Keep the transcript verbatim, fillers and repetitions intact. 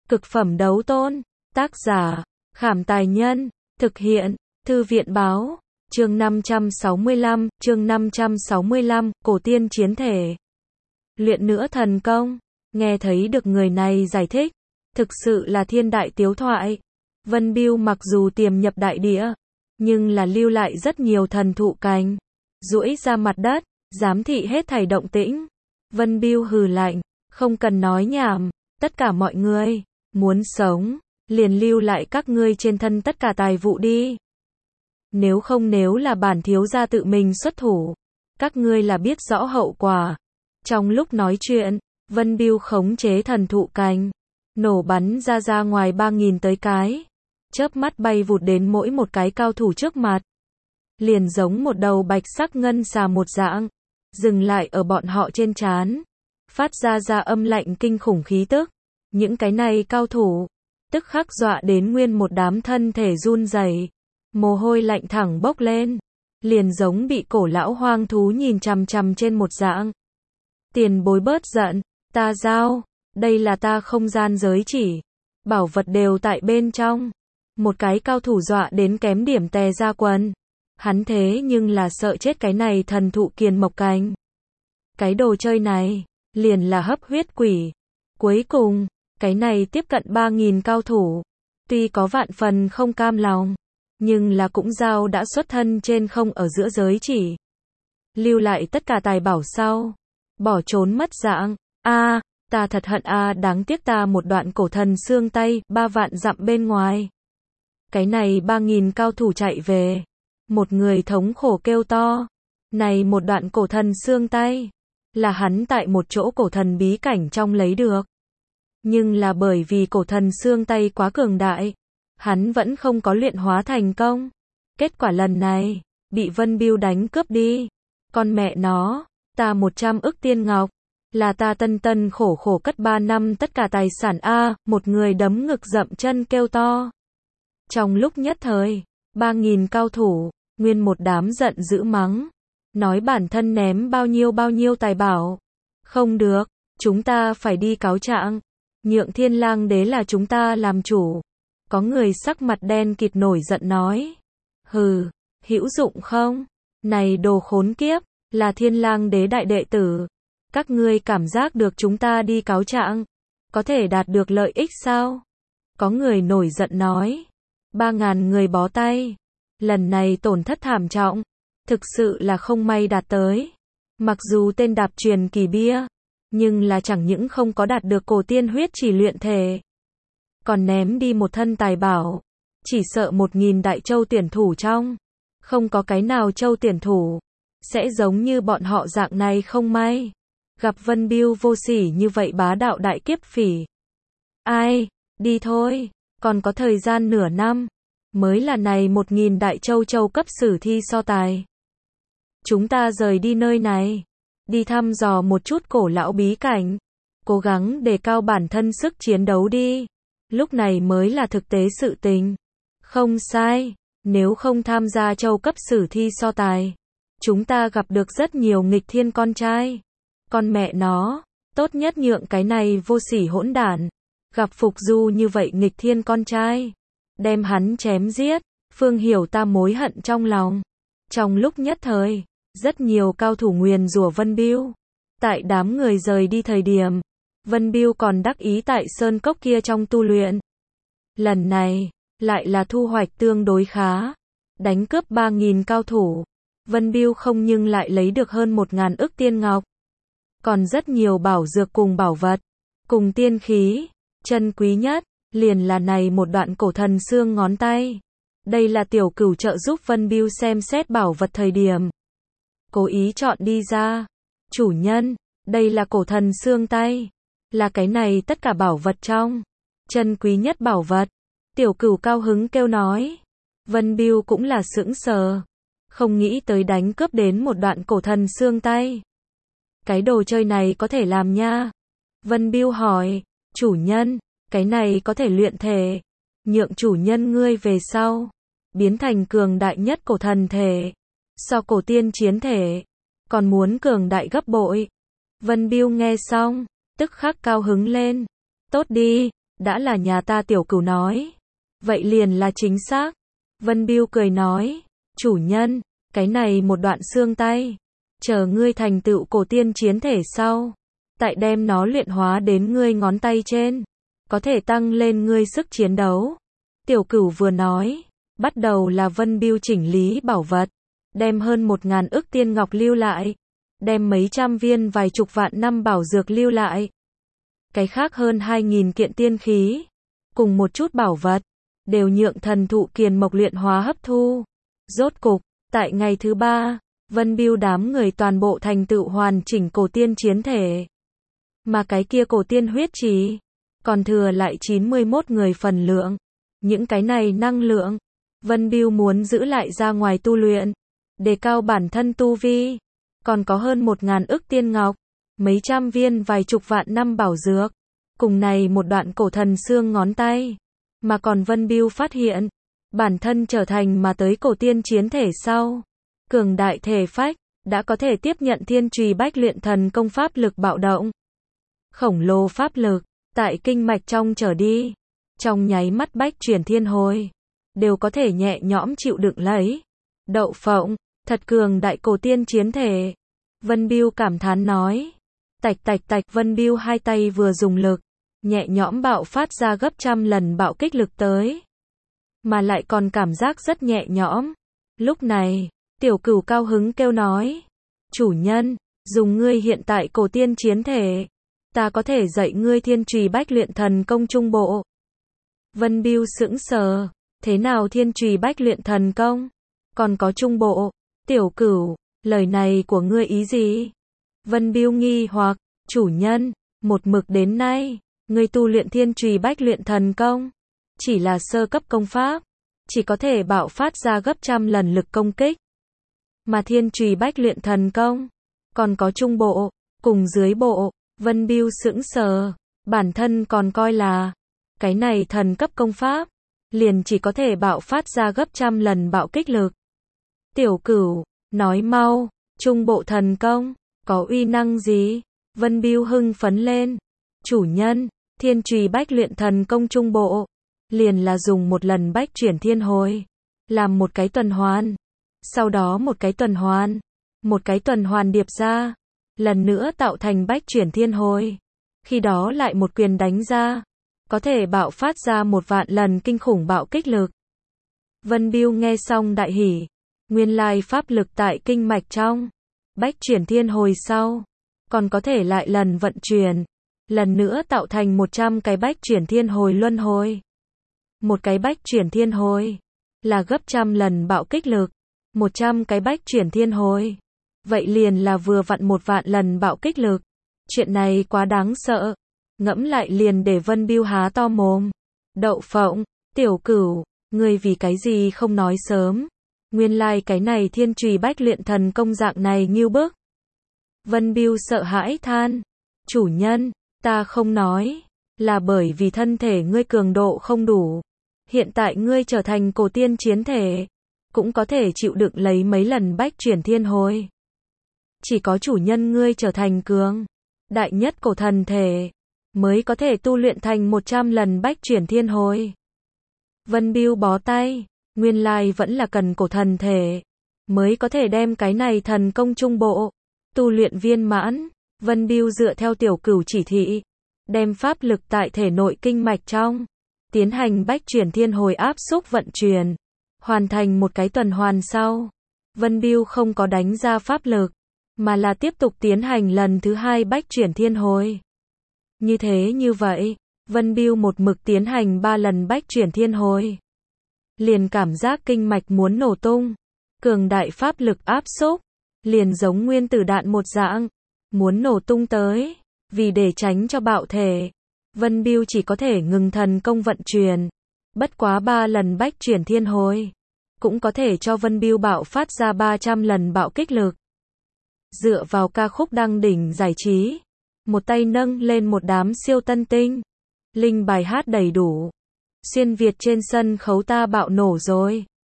Cực phẩm đấu tôn. Tác giả, Khảm Tài Nhân. Thực hiện, Thư viện Báo. Chương năm trăm sáu mươi lăm, chương năm trăm sáu mươi lăm, cổ tiên chiến thể. Luyện nữa thần công. Nghe thấy được người này giải thích, thực sự là thiên đại tiếu thoại. Vân Bưu mặc dù tiềm nhập đại địa, nhưng là lưu lại rất nhiều thần thụ cành, duỗi ra mặt đất, giám thị hết thảy động tĩnh. Vân Bưu hừ lạnh, không cần nói nhảm, tất cả mọi người, muốn sống, liền lưu lại các ngươi trên thân tất cả tài vụ đi. Nếu không nếu là bản thiếu gia tự mình xuất thủ, các ngươi là biết rõ hậu quả. Trong lúc nói chuyện, Vân Bưu khống chế thần thụ cành, nổ bắn ra ra ngoài ba nghìn tới cái, chớp mắt bay vụt đến mỗi một cái cao thủ trước mặt. Liền giống một đầu bạch sắc ngân xà một dạng, dừng lại ở bọn họ trên trán, phát ra ra âm lạnh kinh khủng khí tức. Những cái này cao thủ, tức khắc dọa đến nguyên một đám thân thể run rẩy, mồ hôi lạnh thẳng bốc lên, liền giống bị cổ lão hoang thú nhìn chằm chằm trên một dạng. Tiền bối bớt giận, ta giao, đây là ta không gian giới chỉ, bảo vật đều tại bên trong. Một cái cao thủ dọa đến kém điểm tè ra quần. Hắn thế nhưng là sợ chết cái này thần thụ kiền mộc cành. Cái đồ chơi này, liền là hấp huyết quỷ. Cuối cùng, cái này tiếp cận ba nghìn cao thủ, tuy có vạn phần không cam lòng, nhưng là cũng giao đã xuất thân trên không ở giữa giới chỉ. Lưu lại tất cả tài bảo sau, bỏ trốn mất dạng. A, à, ta thật hận a, à, đáng tiếc ta một đoạn cổ thần xương tay, ba vạn dặm bên ngoài. Cái này ba nghìn cao thủ chạy về. Một người thống khổ kêu to. Này một đoạn cổ thần xương tay, là hắn tại một chỗ cổ thần bí cảnh trong lấy được. Nhưng là bởi vì cổ thần xương tay quá cường đại, hắn vẫn không có luyện hóa thành công. Kết quả lần này, bị Vân Bưu đánh cướp đi. Con mẹ nó, ta một trăm ức tiên ngọc, là ta tân tân khổ khổ cất ba năm tất cả tài sản a, một người đấm ngực dậm chân kêu to. Trong lúc nhất thời, ba nghìn cao thủ, nguyên một đám giận dữ mắng, nói bản thân ném bao nhiêu bao nhiêu tài bảo. Không được, chúng ta phải đi cáo trạng, nhượng Thiên Lang đế là chúng ta làm chủ. Có người sắc mặt đen kịt nổi giận nói, hừ, hữu dụng không? Này đồ khốn kiếp, là Thiên Lang đế đại đệ tử. Các ngươi cảm giác được chúng ta đi cáo trạng, có thể đạt được lợi ích sao? Có người nổi giận nói, ba ngàn người bó tay. Lần này tổn thất thảm trọng, thực sự là không may đạt tới. Mặc dù tên đạp truyền kỳ bia, nhưng là chẳng những không có đạt được cổ tiên huyết chỉ luyện thể, còn ném đi một thân tài bảo. Chỉ sợ một nghìn đại châu tuyển thủ trong, không có cái nào châu tuyển thủ sẽ giống như bọn họ dạng này không may. Gặp Vân Bưu vô sỉ như vậy bá đạo đại kiếp phỉ. Ai, đi thôi, còn có thời gian nửa năm, mới là này một nghìn đại châu châu cấp sử thi so tài. Chúng ta rời đi nơi này, đi thăm dò một chút cổ lão bí cảnh, cố gắng đề cao bản thân sức chiến đấu đi. Lúc này mới là thực tế sự tình. Không sai, nếu không tham gia châu cấp sử thi so tài, chúng ta gặp được rất nhiều nghịch thiên con trai. Con mẹ nó, tốt nhất nhượng cái này vô sỉ hỗn đản, gặp Phục Du như vậy nghịch thiên con trai, đem hắn chém giết. Phương hiểu ta mối hận trong lòng. Trong lúc nhất thời, rất nhiều cao thủ nguyền rủa Vân Bưu. Tại đám người rời đi thời điểm, Vân Bưu còn đắc ý tại sơn cốc kia trong tu luyện. Lần này, lại là thu hoạch tương đối khá. Đánh cướp ba nghìn cao thủ, Vân Bưu không nhưng lại lấy được hơn một ngàn ức tiên ngọc. Còn rất nhiều bảo dược cùng bảo vật, cùng tiên khí. Chân quý nhất, liền là này một đoạn cổ thần xương ngón tay. Đây là tiểu cửu trợ giúp Vân Bưu xem xét bảo vật thời điểm, cố ý chọn đi ra. Chủ nhân, đây là cổ thần xương tay, là cái này tất cả bảo vật trong chân quý nhất bảo vật. Tiểu cửu cao hứng kêu nói. Vân Bưu cũng là sững sờ, không nghĩ tới đánh cướp đến một đoạn cổ thần xương tay. Cái đồ chơi này có thể làm nha? Vân Bưu hỏi. Chủ nhân, cái này có thể luyện thể, nhượng chủ nhân ngươi về sau biến thành cường đại nhất cổ thần thể, so cổ tiên chiến thể còn muốn cường đại gấp bội. Vân Bưu nghe xong, tức khắc cao hứng lên. Tốt đi, đã là nhà ta Tiểu Cửu nói. Vậy liền là chính xác. Vân Bưu cười nói, chủ nhân, cái này một đoạn xương tay, chờ ngươi thành tựu cổ tiên chiến thể sau, tại đem nó luyện hóa đến ngươi ngón tay trên, có thể tăng lên ngươi sức chiến đấu. Tiểu Cửu vừa nói, bắt đầu là Vân Bưu chỉnh lý bảo vật, đem hơn một ngàn ức tiên ngọc lưu lại, đem mấy trăm viên vài chục vạn năm bảo dược lưu lại. Cái khác hơn hai nghìn kiện tiên khí, cùng một chút bảo vật, đều nhượng thần thụ kiền mộc luyện hóa hấp thu. Rốt cục, tại ngày thứ ba, Vân Bưu đám người toàn bộ thành tựu hoàn chỉnh cổ tiên chiến thể. Mà cái kia cổ tiên huyết trì, còn thừa lại chín mươi mốt người phần lượng. Những cái này năng lượng, Vân Bưu muốn giữ lại ra ngoài tu luyện, đề cao bản thân tu vi. Còn có hơn một ngàn ức tiên ngọc, mấy trăm viên vài chục vạn năm bảo dược, cùng này một đoạn cổ thần xương ngón tay. Mà còn Vân Bưu phát hiện, bản thân trở thành mà tới cổ tiên chiến thể sau, cường đại thể phách, đã có thể tiếp nhận thiên trùy bách luyện thần công pháp lực bạo động. Khổng lồ pháp lực, tại kinh mạch trong trở đi, trong nháy mắt bách chuyển thiên hồi, đều có thể nhẹ nhõm chịu đựng lấy. Đậu phộng, thật cường đại cổ tiên chiến thể. Vân Bưu cảm thán nói. Tạch tạch tạch, Vân Bưu hai tay vừa dùng lực, nhẹ nhõm bạo phát ra gấp trăm lần bạo kích lực tới. Mà lại còn cảm giác rất nhẹ nhõm. Lúc này, Tiểu Cửu cao hứng kêu nói, chủ nhân, dùng ngươi hiện tại cổ tiên chiến thể, ta có thể dạy ngươi thiên trùy bách luyện thần công trung bộ. Vân Bưu sững sờ, thế nào thiên trùy bách luyện thần công, còn có trung bộ? Tiểu Cửu, lời này của ngươi ý gì? Vân Bưu nghi hoặc, chủ nhân, một mực đến nay, ngươi tu luyện thiên trùy bách luyện thần công, chỉ là sơ cấp công pháp, chỉ có thể bạo phát ra gấp trăm lần lực công kích. Mà thiên trùy bách luyện thần công, còn có trung bộ, cùng dưới bộ. Vân Bưu sững sờ, bản thân còn coi là, cái này thần cấp công pháp, liền chỉ có thể bạo phát ra gấp trăm lần bạo kích lực. Tiểu Cửu, nói mau, trung bộ thần công, có uy năng gì? Vân Bưu hưng phấn lên. Chủ nhân, thiên trùy bách luyện thần công trung bộ, liền là dùng một lần bách chuyển thiên hồi, làm một cái tuần hoàn, sau đó một cái tuần hoàn, một cái tuần hoàn điệp ra, lần nữa tạo thành bách chuyển thiên hồi. Khi đó lại một quyền đánh ra, có thể bạo phát ra một vạn lần kinh khủng bạo kích lực. Vân Bưu nghe xong đại hỉ, nguyên lai pháp lực tại kinh mạch trong, bách chuyển thiên hồi sau, còn có thể lại lần vận chuyển, lần nữa tạo thành một trăm cái bách chuyển thiên hồi luân hồi. Một cái bách chuyển thiên hồi, là gấp trăm lần bạo kích lực, một trăm cái bách chuyển thiên hồi. Vậy liền là vừa vặn một vạn lần bạo kích lực. Chuyện này quá đáng sợ. Ngẫm lại liền để Vân Bưu há to mồm. Đậu phộng, Tiểu Cửu, ngươi vì cái gì không nói sớm? Nguyên lai like cái này thiên trùy bách luyện thần công dạng này nghiêu bức. Vân Bưu sợ hãi than. Chủ nhân, ta không nói, là bởi vì thân thể ngươi cường độ không đủ. Hiện tại ngươi trở thành cổ tiên chiến thể, cũng có thể chịu đựng lấy mấy lần bách chuyển thiên hồi. Chỉ có chủ nhân ngươi trở thành cường đại nhất cổ thần thể, mới có thể tu luyện thành một trăm lần bách chuyển thiên hồi. Vân Bưu bó tay, nguyên lai vẫn là cần cổ thần thể, mới có thể đem cái này thần công trung bộ, tu luyện viên mãn. Vân Bưu dựa theo Tiểu Cửu chỉ thị, đem pháp lực tại thể nội kinh mạch trong, tiến hành bách chuyển thiên hồi áp xúc vận chuyển, hoàn thành một cái tuần hoàn sau. Vân Bưu không có đánh ra pháp lực, mà là tiếp tục tiến hành lần thứ hai bách chuyển thiên hồi. Như thế như vậy, Vân Bưu một mực tiến hành ba lần bách chuyển thiên hồi. Liền cảm giác kinh mạch muốn nổ tung, cường đại pháp lực áp xúc, liền giống nguyên tử đạn một dạng, muốn nổ tung tới. Vì để tránh cho bạo thể, Vân Bưu chỉ có thể ngừng thần công vận chuyển. Bất quá ba lần bách chuyển thiên hồi, cũng có thể cho Vân Bưu bạo phát ra ba trăm lần bạo kích lực. Dựa vào ca khúc đăng đỉnh giải trí, một tay nâng lên một đám siêu tân tinh, linh bài hát đầy đủ. Xuyên Việt trên sân khấu ta bạo nổ rồi.